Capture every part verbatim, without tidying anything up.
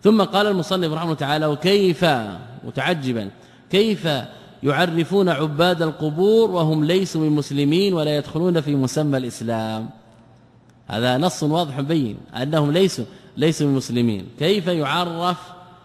ثم قال المصنف رحمه الله تعالى: وكيف متعجبا كيف يعرفون عباد القبور وهم ليسوا بمسلمين ولا يدخلون في مسمى الإسلام. هذا نص واضح بين أنهم ليسوا ليسوا بمسلمين. كيف يعرف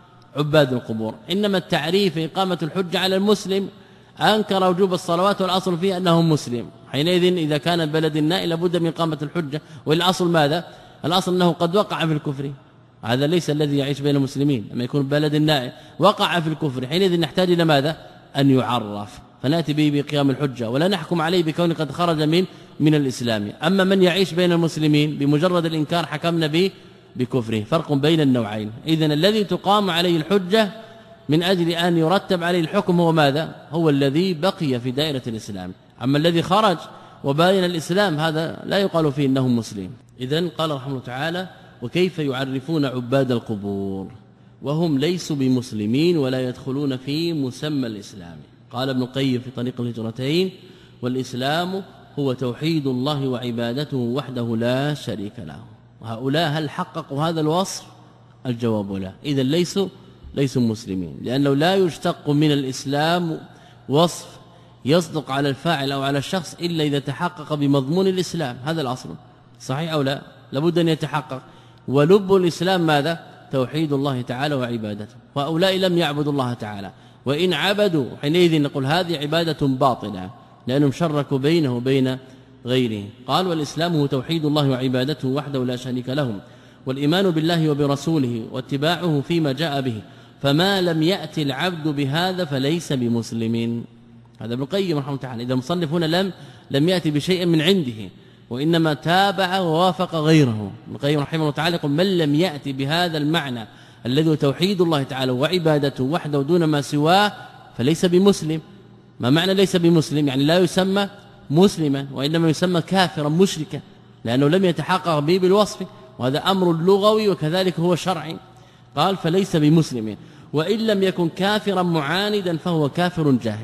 عباد القبور؟ إنما التعريف إقامة الحجة على المسلم أنكر وجوب الصلوات والأصل فيه أنه مسلم، حينئذ إذا كان البلد النائي لابد من إقامة الحجة. والأصل ماذا؟ الأصل أنه قد وقع في الكفر، هذا ليس الذي يعيش بين المسلمين. لما يكون بلد النائي وقع في الكفر حينئذ نحتاج إلى ماذا؟ أن يعرف، فنأتي به بقيام الحجة ولا نحكم عليه بكونه قد خرج من من الإسلام. أما من يعيش بين المسلمين بمجرد الإنكار حكمنا به بكفره. فرق بين النوعين. إذن الذي تقام عليه الحجة من أجل أن يرتب عليه الحكم هو ماذا؟ هو الذي بقي في دائرة الإسلام. أما الذي خرج وباين الإسلام هذا لا يقال فيه إنه مسلم. إذن قال رحمه الله تعالى: وكيف يعرفون عباد القبور وهم ليسوا بمسلمين ولا يدخلون في مسمى الإسلام. قال ابن القيم في طريق الهجرتين: والإسلام هو توحيد الله وعبادته وحده لا شريك له. وهؤلاء هل حققوا هذا الوصف؟ الجواب لا. إذن ليسوا ليسوا مسلمين، لأنه لا يشتق من الإسلام وصف يصدق على الفاعل أو على الشخص إلا إذا تحقق بمضمون الإسلام. هذا الأصل صحيح أو لا؟ لابد أن يتحقق. ولب الإسلام ماذا؟ توحيد الله تعالى وعبادته. وهؤلاء لم يعبدوا الله تعالى، وإن عبدوا حينئذ نقول هذه عبادة باطلة لأنهم شركوا بينه وبين غيره. قال: والإسلام هو توحيد الله وعبادته وحده لا شريك له، والإيمان بالله وبرسوله واتباعه فيما جاء به، فما لم يأتي العبد بهذا فليس بمسلم. هذا ابن القيم رحمه الله تعالى. إذا المصنف هنا لم لم يأتي بشيء من عنده، وإنما تابع ووافق غيره. ابن القيم رحمه الله تعالى يقول: من لم يأتي بهذا المعنى الذي هو توحيد الله تعالى وعبادته وحده دون ما سواه فليس بمسلم. ما معنى ليس بمسلم؟ يعني لا يسمى مسلما، وإنما يسمى كافرا مشركا، لأنه لم يتحقق به بالوصف، وهذا أمر لغوي وكذلك هو شرعي. قال: فليس بمسلم، وإن لم يكن كافرا معاندا فهو كافر جاهل.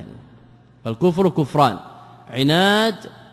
فالكفر كفران: عناد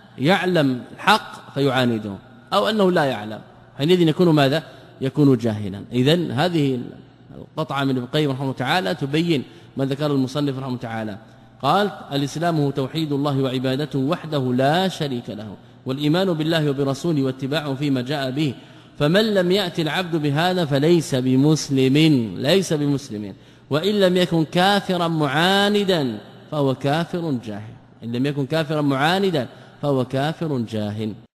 يعلم الحق فيعانده، أو أنه لا يعلم حينئذ يكون ماذا؟ يكون جاهلا. إذن هذه القطعة من ابن القيم رحمه الله تعالى تبين ما ذكر المصنف رحمه الله تعالى. قال: الإسلام هو توحيد الله وعبادته وحده لا شريك له، والإيمان بالله وبرسوله واتباعه فيما جاء به، فمن لم يأتي العبد بهذا فليس بمسلم ليس بمسلم، وإن لم يكن كافرا معاندا فهو كافر جاهل. إن لم يكن كافرا معاندا فهو كافر جاهل.